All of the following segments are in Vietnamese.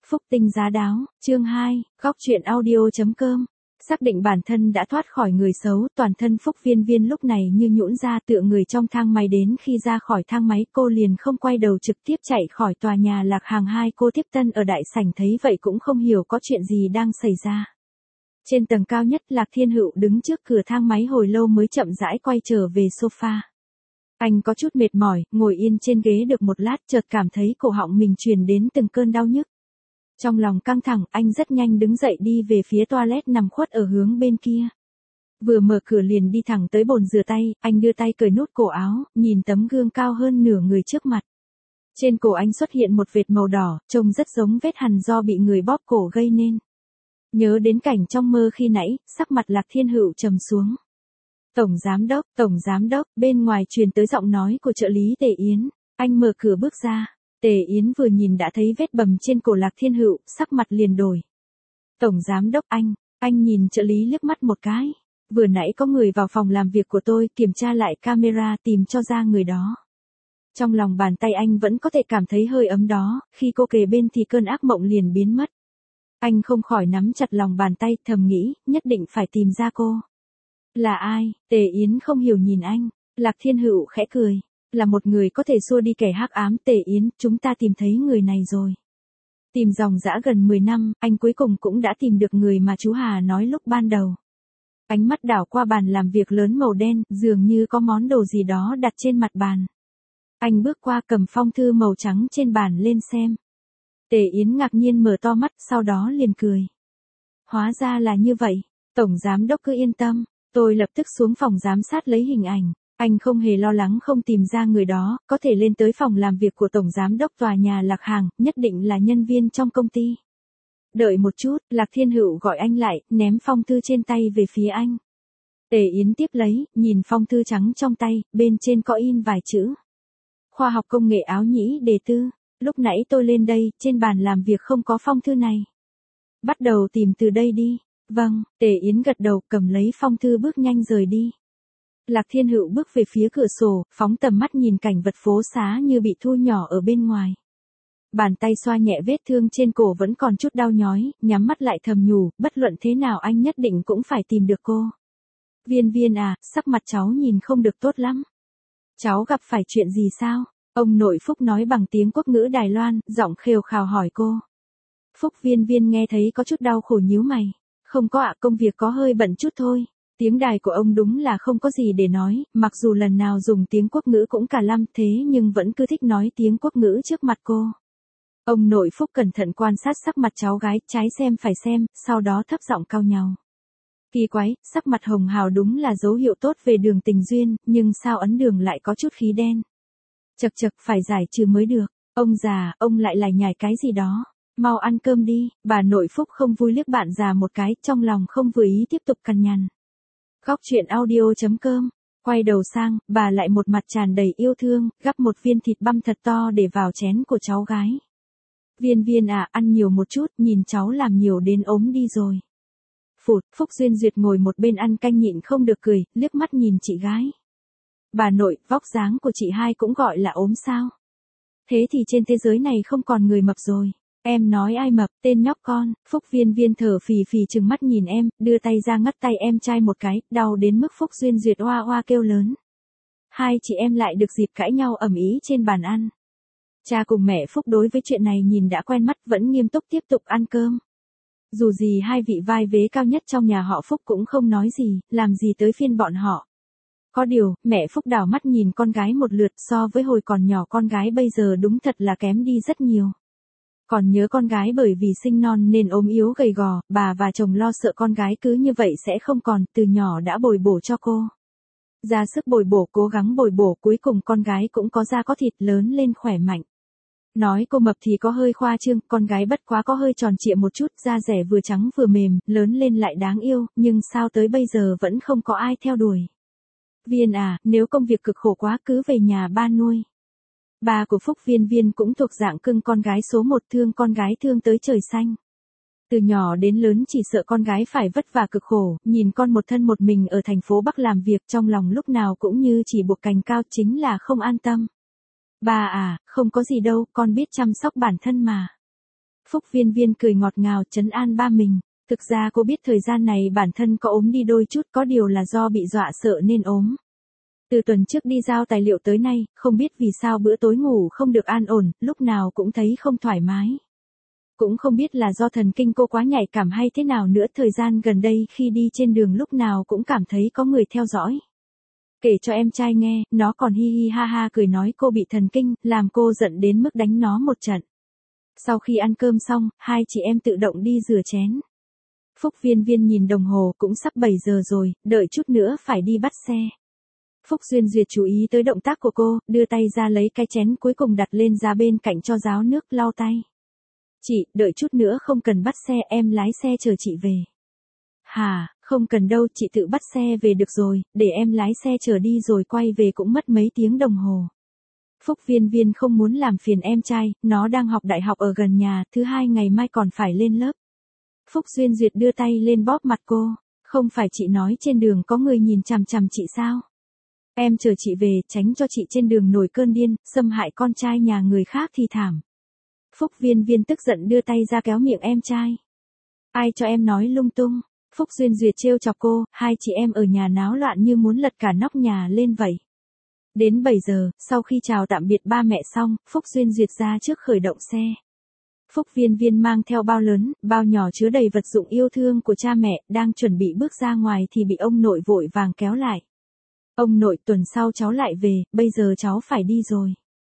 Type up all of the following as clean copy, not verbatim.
Phúc tinh giá đáo, chương 2, góc truyện audio.com. Xác định bản thân đã thoát khỏi người xấu, toàn thân Phúc Viên Viên lúc này như nhũn ra tựa người trong thang máy, đến khi ra khỏi thang máy cô liền không quay đầu trực tiếp chạy khỏi tòa nhà Lạc Hàng 2. Cô tiếp tân ở đại sảnh thấy vậy cũng không hiểu có chuyện gì đang xảy ra. Trên tầng cao nhất Lạc Thiên Hữu đứng trước cửa thang máy hồi lâu mới chậm rãi quay trở về sofa. Anh có chút mệt mỏi, ngồi yên trên ghế được một lát chợt cảm thấy cổ họng mình truyền đến từng cơn đau nhức. Trong lòng căng thẳng, anh rất nhanh đứng dậy đi về phía toilet nằm khuất ở hướng bên kia. Vừa mở cửa liền đi thẳng tới bồn rửa tay, anh đưa tay cởi nút cổ áo, nhìn tấm gương cao hơn nửa người trước mặt. Trên cổ anh xuất hiện một vệt màu đỏ, trông rất giống vết hằn do bị người bóp cổ gây nên. Nhớ đến cảnh trong mơ khi nãy, sắc mặt Lạc Thiên Hữu trầm xuống. Tổng giám đốc, bên ngoài truyền tới giọng nói của trợ lý Tề Yến. Anh mở cửa bước ra. Tề Yến vừa nhìn đã thấy vết bầm trên cổ Lạc Thiên Hữu, sắc mặt liền đổi. Tổng giám đốc anh nhìn trợ lý liếc mắt một cái. Vừa nãy có người vào phòng làm việc của tôi, kiểm tra lại camera tìm cho ra người đó. Trong lòng bàn tay anh vẫn có thể cảm thấy hơi ấm đó, khi cô kề bên thì cơn ác mộng liền biến mất. Anh không khỏi nắm chặt lòng bàn tay, thầm nghĩ, nhất định phải tìm ra cô. Là ai? Tề Yến không hiểu nhìn anh. Lạc Thiên Hữu khẽ cười. Là một người có thể xua đi kẻ hắc ám. Tề Yến, chúng ta tìm thấy người này rồi. Tìm dòng dã gần 10 năm, anh cuối cùng cũng đã tìm được người mà chú Hà nói lúc ban đầu. Ánh mắt đảo qua bàn làm việc lớn màu đen, dường như có món đồ gì đó đặt trên mặt bàn. Anh bước qua cầm phong thư màu trắng trên bàn lên xem. Tề Yến ngạc nhiên mở to mắt, sau đó liền cười. Hóa ra là như vậy, tổng giám đốc cứ yên tâm. Tôi lập tức xuống phòng giám sát lấy hình ảnh. Anh không hề lo lắng không tìm ra người đó, có thể lên tới phòng làm việc của tổng giám đốc tòa nhà Lạc Hàng, nhất định là nhân viên trong công ty. Đợi một chút, Lạc Thiên Hữu gọi anh lại, ném phong thư trên tay về phía anh. Tề Yến tiếp lấy, nhìn phong thư trắng trong tay, bên trên có in vài chữ. Khoa học công nghệ áo nhĩ đề tư. Lúc nãy tôi lên đây, trên bàn làm việc không có phong thư này. Bắt đầu tìm từ đây đi. Vâng, Tề Yến gật đầu, cầm lấy phong thư bước nhanh rời đi. Lạc Thiên Hữu bước về phía cửa sổ, phóng tầm mắt nhìn cảnh vật phố xá như bị thu nhỏ ở bên ngoài. Bàn tay xoa nhẹ vết thương trên cổ vẫn còn chút đau nhói, nhắm mắt lại thầm nhủ, bất luận thế nào anh nhất định cũng phải tìm được cô. Viên Viên à, sắc mặt cháu nhìn không được tốt lắm. Cháu gặp phải chuyện gì sao? Ông nội Phúc nói bằng tiếng quốc ngữ Đài Loan, giọng khều khào hỏi cô. Phúc Viên Viên nghe thấy có chút đau khổ nhíu mày. Không có ạ, công việc có hơi bận chút thôi. Tiếng Đài của ông đúng là không có gì để nói, mặc dù lần nào dùng tiếng quốc ngữ cũng cả lăm thế nhưng vẫn cứ thích nói tiếng quốc ngữ trước mặt cô. Ông nội Phúc cẩn thận quan sát sắc mặt cháu gái, trái xem phải xem, sau đó thấp giọng cau nhàu. Kỳ quái, sắc mặt hồng hào đúng là dấu hiệu tốt về đường tình duyên, nhưng sao ấn đường lại có chút khí đen. Chật chật, phải giải trừ mới được. Ông già, ông lại lải nhải cái gì đó. Mau ăn cơm đi. Bà nội Phúc không vui liếc bạn già một cái, trong lòng không vừa ý tiếp tục cằn nhằn. Góc truyện audio.com. Quay đầu sang, bà lại một mặt tràn đầy yêu thương, gắp một viên thịt băm thật to để vào chén của cháu gái. Viên Viên à, ăn nhiều một chút, nhìn cháu làm nhiều đến ốm đi rồi. Phụt, Phúc Duyên Duyệt ngồi một bên ăn canh nhịn không được cười, liếc mắt nhìn chị gái. Bà nội, vóc dáng của chị hai cũng gọi là ốm sao? Thế thì trên thế giới này không còn người mập rồi. Em nói ai mập, tên nhóc con. Phúc Viên Viên thở phì phì trừng mắt nhìn em, đưa tay ra ngắt tay em trai một cái, đau đến mức Phúc Duyên Duyệt oa oa kêu lớn. Hai chị em lại được dịp cãi nhau ầm ĩ trên bàn ăn. Cha cùng mẹ Phúc đối với chuyện này nhìn đã quen mắt, vẫn nghiêm túc tiếp tục ăn cơm. Dù gì hai vị vai vế cao nhất trong nhà họ Phúc cũng không nói gì, làm gì tới phiên bọn họ. Có điều, mẹ Phúc đảo mắt nhìn con gái một lượt, so với hồi còn nhỏ con gái bây giờ đúng thật là kém đi rất nhiều. Còn nhớ con gái bởi vì sinh non nên ốm yếu gầy gò, bà và chồng lo sợ con gái cứ như vậy sẽ không còn, từ nhỏ đã bồi bổ cho cô. Ra sức bồi bổ, cố gắng bồi bổ, cuối cùng con gái cũng có da có thịt, lớn lên khỏe mạnh. Nói cô mập thì có hơi khoa trương, con gái bất quá có hơi tròn trịa một chút, da rẻ vừa trắng vừa mềm, lớn lên lại đáng yêu, nhưng sao tới bây giờ vẫn không có ai theo đuổi. Viên à, nếu công việc cực khổ quá cứ về nhà ba nuôi. Ba của Phúc Viên Viên cũng thuộc dạng cưng con gái số một, thương con gái thương tới trời xanh. Từ nhỏ đến lớn chỉ sợ con gái phải vất vả cực khổ, nhìn con một thân một mình ở thành phố Bắc làm việc trong lòng lúc nào cũng như chỉ buộc cành cao, chính là không an tâm. Ba à, không có gì đâu, con biết chăm sóc bản thân mà. Phúc Viên Viên cười ngọt ngào trấn an ba mình. Thực ra cô biết thời gian này bản thân có ốm đi đôi chút, có điều là do bị dọa sợ nên ốm. Từ tuần trước đi giao tài liệu tới nay, không biết vì sao bữa tối ngủ không được an ổn, lúc nào cũng thấy không thoải mái. Cũng không biết là do thần kinh cô quá nhạy cảm hay thế nào nữa, thời gian gần đây khi đi trên đường lúc nào cũng cảm thấy có người theo dõi. Kể cho em trai nghe, nó còn hi hi ha ha cười nói cô bị thần kinh, làm cô giận đến mức đánh nó một trận. Sau khi ăn cơm xong, hai chị em tự động đi rửa chén. Phúc Viên Viên nhìn đồng hồ cũng sắp 7 giờ rồi, đợi chút nữa phải đi bắt xe. Phúc Duyên Duyệt chú ý tới động tác của cô, đưa tay ra lấy cái chén cuối cùng đặt lên giá bên cạnh cho ráo nước lau tay. Chị, đợi chút nữa không cần bắt xe, em lái xe chờ chị về. Hả, không cần đâu, chị tự bắt xe về được rồi, để em lái xe chờ đi rồi quay về cũng mất mấy tiếng đồng hồ. Phúc Viên Viên không muốn làm phiền em trai, nó đang học đại học ở gần nhà, thứ hai ngày mai còn phải lên lớp. Phúc Duyên Duyệt đưa tay lên bóp mặt cô, không phải chị nói trên đường có người nhìn chằm chằm chị sao? Em chờ chị về, tránh cho chị trên đường nổi cơn điên, xâm hại con trai nhà người khác thì thảm. Phúc Viên Viên tức giận đưa tay ra kéo miệng em trai. Ai cho em nói lung tung? Phúc Duyên Duyệt trêu chọc cô, hai chị em ở nhà náo loạn như muốn lật cả nóc nhà lên vậy. Đến 7 giờ, sau khi chào tạm biệt ba mẹ xong, Phúc Duyên Duyệt ra trước khởi động xe. Phúc Viên Viên mang theo bao lớn, bao nhỏ chứa đầy vật dụng yêu thương của cha mẹ, đang chuẩn bị bước ra ngoài thì bị ông nội vội vàng kéo lại. Ông nội, tuần sau cháu lại về, bây giờ cháu phải đi rồi.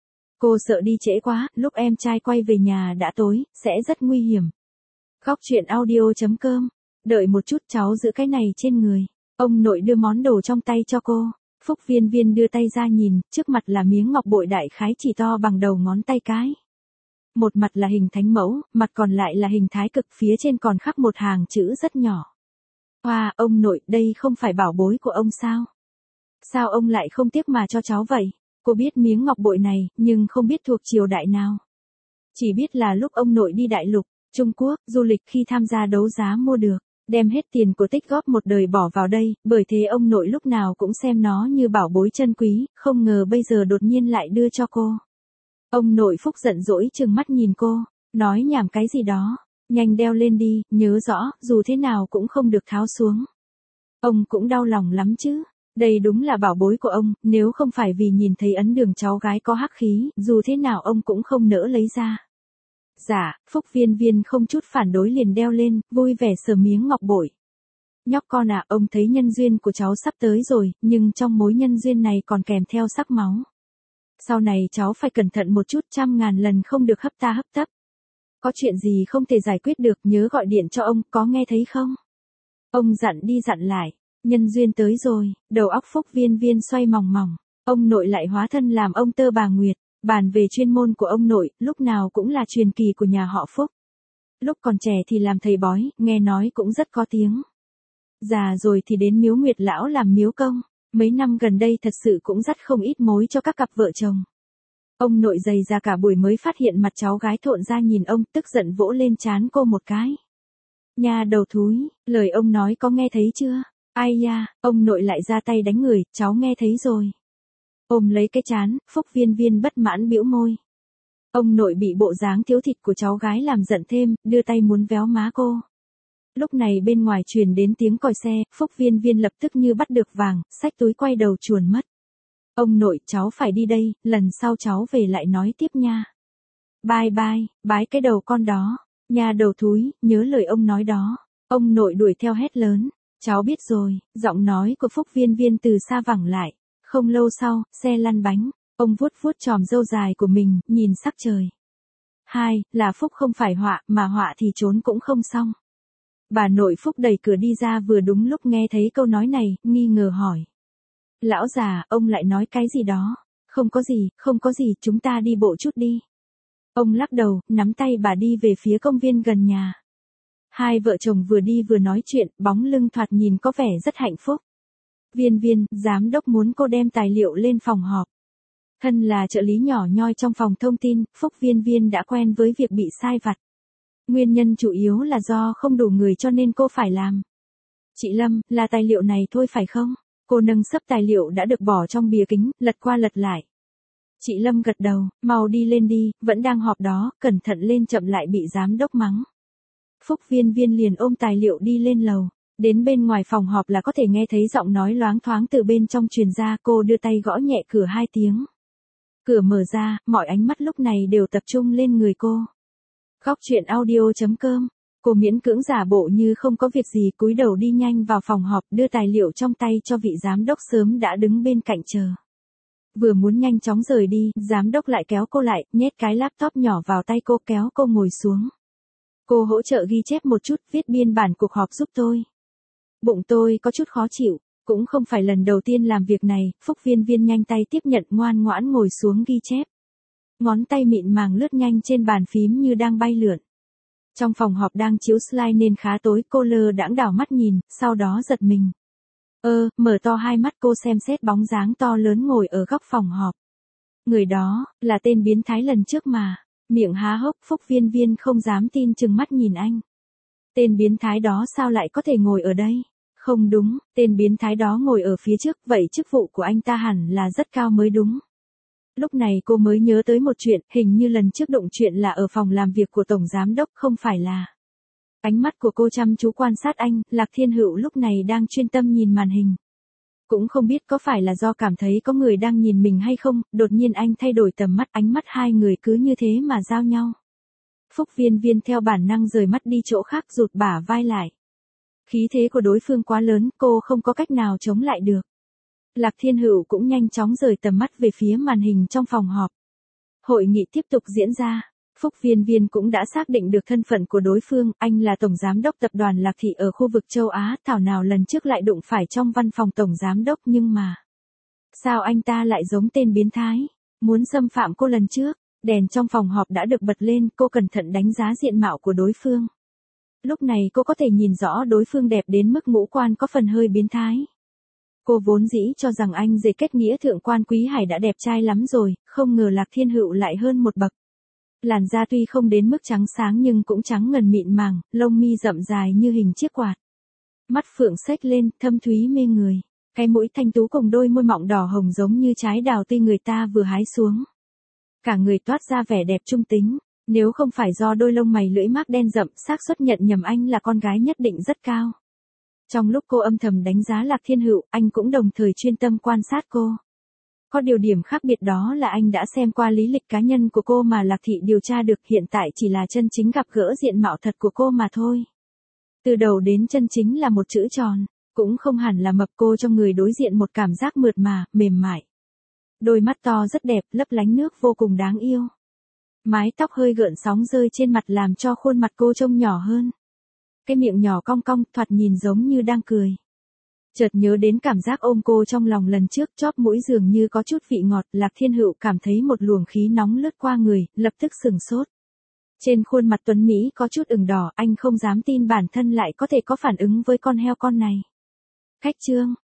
Cô sợ đi trễ quá, lúc em trai quay về nhà đã tối, sẽ rất nguy hiểm. Góc truyện audio.com. Đợi một chút, cháu giữ cái này trên người. Ông nội đưa món đồ trong tay cho cô. Phúc Viên Viên đưa tay ra nhìn, trước mặt là miếng ngọc bội đại khái chỉ to bằng đầu ngón tay cái. Một mặt là hình thánh mẫu, mặt còn lại là hình thái cực, phía trên còn khắc một hàng chữ rất nhỏ. Wow, ông nội, đây không phải bảo bối của ông sao? Sao ông lại không tiếc mà cho cháu vậy? Cô biết miếng ngọc bội này, nhưng không biết thuộc triều đại nào. Chỉ biết là lúc ông nội đi đại lục, Trung Quốc, du lịch khi tham gia đấu giá mua được, đem hết tiền của tích góp một đời bỏ vào đây, bởi thế ông nội lúc nào cũng xem nó như bảo bối chân quý, không ngờ bây giờ đột nhiên lại đưa cho cô. Ông nội Phúc giận dỗi trừng mắt nhìn cô, nói nhảm cái gì đó, nhanh đeo lên đi, nhớ rõ, dù thế nào cũng không được tháo xuống. Ông cũng đau lòng lắm chứ. Đây đúng là bảo bối của ông, nếu không phải vì nhìn thấy ấn đường cháu gái có hắc khí, dù thế nào ông cũng không nỡ lấy ra. Dạ, Phúc Viên Viên không chút phản đối liền đeo lên, vui vẻ sờ miếng ngọc bội. Nhóc con à, ông thấy nhân duyên của cháu sắp tới rồi, nhưng trong mối nhân duyên này còn kèm theo sắc máu. Sau này cháu phải cẩn thận một chút, 100.000 lần không được hấp ta hấp tấp. Có chuyện gì không thể giải quyết được, nhớ gọi điện cho ông, có nghe thấy không? Ông dặn đi dặn lại. Nhân duyên tới rồi, đầu óc Phúc Viên Viên xoay mòng mòng. Ông nội lại hóa thân làm ông Tơ bà Nguyệt, bàn về chuyên môn của ông nội, lúc nào cũng là truyền kỳ của nhà họ Phúc. Lúc còn trẻ thì làm thầy bói, nghe nói cũng rất có tiếng. Già rồi thì đến miếu Nguyệt lão làm miếu công, mấy năm gần đây thật sự cũng dắt không ít mối cho các cặp vợ chồng. Ông nội dày ra cả buổi mới phát hiện mặt cháu gái thộn ra nhìn ông, tức giận vỗ lên trán cô một cái. Nhà đầu thúi, lời ông nói có nghe thấy chưa? Ai da, ông nội lại ra tay đánh người, cháu nghe thấy rồi. Ôm lấy cái trán, Phúc Viên Viên bất mãn bĩu môi. Ông nội bị bộ dáng thiếu thịt của cháu gái làm giận thêm, đưa tay muốn véo má cô. Lúc này bên ngoài truyền đến tiếng còi xe, Phúc Viên Viên lập tức như bắt được vàng, xách túi quay đầu chuồn mất. Ông nội, cháu phải đi đây, lần sau cháu về lại nói tiếp nha. Bye bye, bái cái đầu con đó, nhà đầu thúi, nhớ lời ông nói đó. Ông nội đuổi theo hét lớn. Cháu biết rồi, giọng nói của Phúc Viên Viên từ xa vẳng lại. Không lâu sau, xe lăn bánh, ông vuốt vuốt chòm râu dài của mình, nhìn sắc trời. Là Phúc không phải họa, mà họa thì trốn cũng không xong. Bà nội Phúc đẩy cửa đi ra vừa đúng lúc nghe thấy câu nói này, nghi ngờ hỏi. Lão già, ông lại nói cái gì đó? Không có gì, chúng ta đi bộ chút đi. Ông lắc đầu, nắm tay bà đi về phía công viên gần nhà. Hai vợ chồng vừa đi vừa nói chuyện, bóng lưng thoạt nhìn có vẻ rất hạnh phúc. Viên Viên, giám đốc muốn cô đem tài liệu lên phòng họp. Thân là trợ lý nhỏ nhoi trong phòng thông tin, Phúc Viên Viên đã quen với việc bị sai vặt. Nguyên nhân chủ yếu là do không đủ người cho nên cô phải làm. Chị Lâm, là tài liệu này thôi phải không? Cô nâng xấp tài liệu đã được bỏ trong bìa kính, lật qua lật lại. Chị Lâm gật đầu, mau đi lên đi, vẫn đang họp đó, cẩn thận lên chậm lại bị giám đốc mắng. Phúc Viên Viên liền ôm tài liệu đi lên lầu. Đến bên ngoài phòng họp là có thể nghe thấy giọng nói loáng thoáng từ bên trong truyền ra, cô đưa tay gõ nhẹ cửa 2 tiếng. Cửa mở ra, mọi ánh mắt lúc này đều tập trung lên người cô. Góc chuyện audio.com. Cô miễn cưỡng giả bộ như không có việc gì, cúi đầu đi nhanh vào phòng họp, đưa tài liệu trong tay cho vị giám đốc sớm đã đứng bên cạnh chờ. Vừa muốn nhanh chóng rời đi, giám đốc lại kéo cô lại, nhét cái laptop nhỏ vào tay cô, kéo cô ngồi xuống. Cô hỗ trợ ghi chép một chút, viết biên bản cuộc họp giúp tôi. Bụng tôi có chút khó chịu, cũng không phải lần đầu tiên làm việc này. Phúc Viên Viên nhanh tay tiếp nhận, ngoan ngoãn ngồi xuống ghi chép. Ngón tay mịn màng lướt nhanh trên bàn phím như đang bay lượn. Trong phòng họp đang chiếu slide nên khá tối, cô lơ đãng đảo mắt nhìn, sau đó giật mình. Mở to hai mắt cô xem xét bóng dáng to lớn ngồi ở góc phòng họp. Người đó, là tên biến thái lần trước mà. Miệng há hốc, Phúc Viên Viên không dám tin trừng mắt nhìn anh. Tên biến thái đó sao lại có thể ngồi ở đây? Không đúng, tên biến thái đó ngồi ở phía trước, vậy chức vụ của anh ta hẳn là rất cao mới đúng. Lúc này cô mới nhớ tới một chuyện, hình như lần trước đụng chuyện là ở phòng làm việc của Tổng Giám Đốc, không phải là. Ánh mắt của cô chăm chú quan sát anh, Lạc Thiên Hữu lúc này đang chuyên tâm nhìn màn hình. Cũng không biết có phải là do cảm thấy có người đang nhìn mình hay không, đột nhiên anh thay đổi tầm mắt, ánh mắt hai người cứ như thế mà giao nhau. Phúc Viên Viên theo bản năng rời mắt đi chỗ khác, rụt bả vai lại. Khí thế của đối phương quá lớn, cô không có cách nào chống lại được. Lạc Thiên Hữu cũng nhanh chóng rời tầm mắt về phía màn hình trong phòng họp. Hội nghị tiếp tục diễn ra. Phúc Viên Viên cũng đã xác định được thân phận của đối phương, anh là Tổng Giám Đốc Tập đoàn Lạc Thị ở khu vực châu Á, thảo nào lần trước lại đụng phải trong văn phòng Tổng Giám Đốc, nhưng mà. Sao anh ta lại giống tên biến thái, muốn xâm phạm cô lần trước? Đèn trong phòng họp đã được bật lên, cô cẩn thận đánh giá diện mạo của đối phương. Lúc này cô có thể nhìn rõ đối phương đẹp đến mức ngũ quan có phần hơi biến thái. Cô vốn dĩ cho rằng anh rể kết nghĩa thượng quan Quý Hải đã đẹp trai lắm rồi, không ngờ Lạc Thiên Hữu lại hơn một bậc. Làn da tuy không đến mức trắng sáng nhưng cũng trắng ngần mịn màng, lông mi rậm dài như hình chiếc quạt. Mắt phượng xếch lên, thâm thúy mê người. Cái mũi thanh tú cùng đôi môi mọng đỏ hồng giống như trái đào tươi người ta vừa hái xuống. Cả người toát ra vẻ đẹp trung tính, nếu không phải do đôi lông mày lưỡi mác đen rậm, xác suất nhận nhầm anh là con gái nhất định rất cao. Trong lúc cô âm thầm đánh giá Lạc Thiên Hữu, anh cũng đồng thời chuyên tâm quan sát cô. Có điều điểm khác biệt đó là anh đã xem qua lý lịch cá nhân của cô mà Lạc Thị điều tra được, hiện tại chỉ là chân chính gặp gỡ diện mạo thật của cô mà thôi. Từ đầu đến chân chính là một chữ tròn, cũng không hẳn là mập, cô trong người đối diện một cảm giác mượt mà, mềm mại. Đôi mắt to rất đẹp, lấp lánh nước vô cùng đáng yêu. Mái tóc hơi gợn sóng rơi trên mặt làm cho khuôn mặt cô trông nhỏ hơn. Cái miệng nhỏ cong cong, thoạt nhìn giống như đang cười. Chợt nhớ đến cảm giác ôm cô trong lòng lần trước, chóp mũi dường như có chút vị ngọt, Lạc Thiên Hữu cảm thấy một luồng khí nóng lướt qua người, lập tức sửng sốt. Trên khuôn mặt tuấn Mỹ có chút ửng đỏ, anh không dám tin bản thân lại có thể có phản ứng với con heo con này. Khách trương,